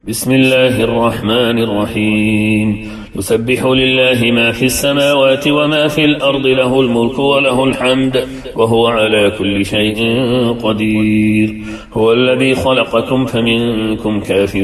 بسم الله الرحمن الرحيم. يسبح لله ما في السماوات وما في الأرض، له الملك وله الحمد وهو على كل شيء قدير. هو الذي خلقكم فمنكم كافر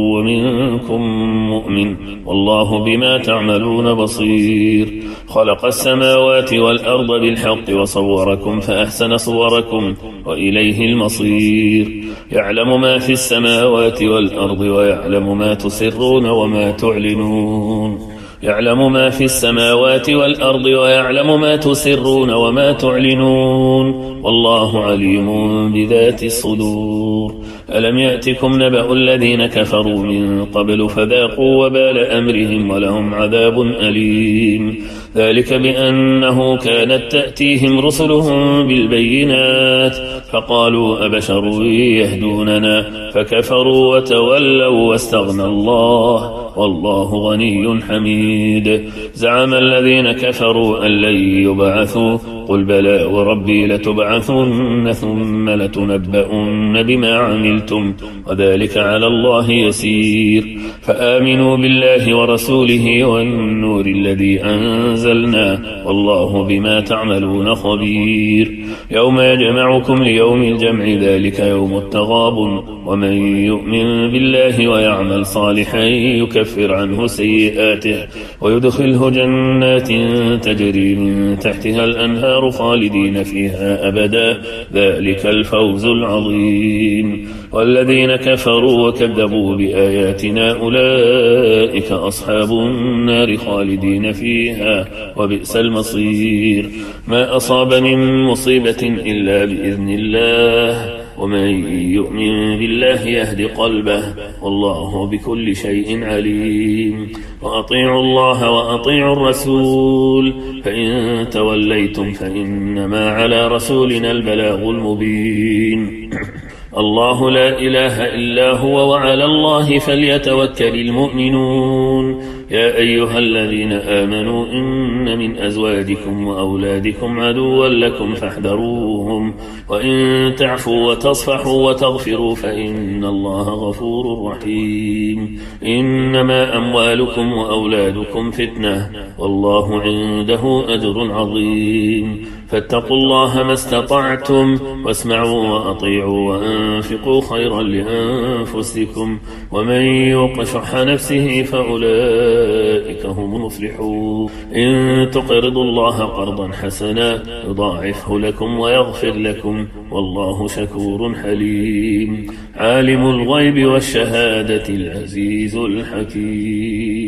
ومنكم مؤمن، والله بما تعملون بصير. خلق السماوات والأرض بالحق وصوركم فأحسن صوركم وإليه المصير. يعلم ما في السماوات والأرض ويعلم ما تسرون وما تعلنون. يعلم ما في السماوات والأرض ويعلم ما تسرون وما تعلنون، والله عليم بذات الصدور. ألم يأتكم نبأ الذين كفروا من قبل فذاقوا وبال أمرهم ولهم عذاب أليم. ذلك بأنه كانت تأتيهم رسلهم بالبينات فقالوا أبشر يهدوننا فكفروا وتولوا واستغنى الله والله غني حميد. زعم الذين كفروا أن لن يبعثوا، قل بلى وربي لتبعثن ثم لتنبؤن بما عملتم وذلك على الله يسير. فآمنوا بالله ورسوله والنور الذي أنزلنا والله بما تعملون خبير. يوم يجمعكم ليوم الجمع ذلك يوم التغابن، ومن يؤمن بالله ويعمل صالحا يكفر عنه سيئاته ويدخله جنات تجري من تحتها الأنهار خالدين فيها أبدا، ذلك الفوز العظيم. والذين كفروا وكذبوا بآياتنا أولئك أصحاب النار خالدين فيها وبئس المصير. ما أصاب من مصيبة إلا بإذن الله، ومن يؤمن بالله يهد قلبه والله بكل شيء عليم. وأطيعوا الله وأطيعوا الرسول، فإن توليتم فإنما على رسولنا البلاغ المبين. الله لا إله إلا هو وعلى الله فليتوكل المؤمنون. يا أيها الذين آمنوا إن من أزواجكم وأولادكم عدوا لكم فاحذروهم، وإن تعفوا وتصفحوا وتغفروا فإن الله غفور رحيم. إنما أموالكم وأولادكم فتنة والله عنده أجر عظيم. فاتقوا الله ما استطعتم واسمعوا وأطيعوا وأنفقوا خيرا لأنفسكم، ومن يوق شح نفسه فأولئك هم المفلحون. إن تقرضوا الله قرضا حسنا يضاعفه لكم ويغفر لكم والله شكور حليم. عالم الغيب والشهادة العزيز الحكيم.